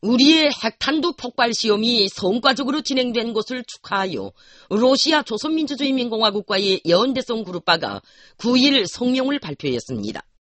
우리의 핵탄두 폭발 시험이 성과적으로 진행된 것을 축하하여 러시아 조선민주주의인민공화국과의 연대성 그룹바가 9일 성명을 발표했습니다.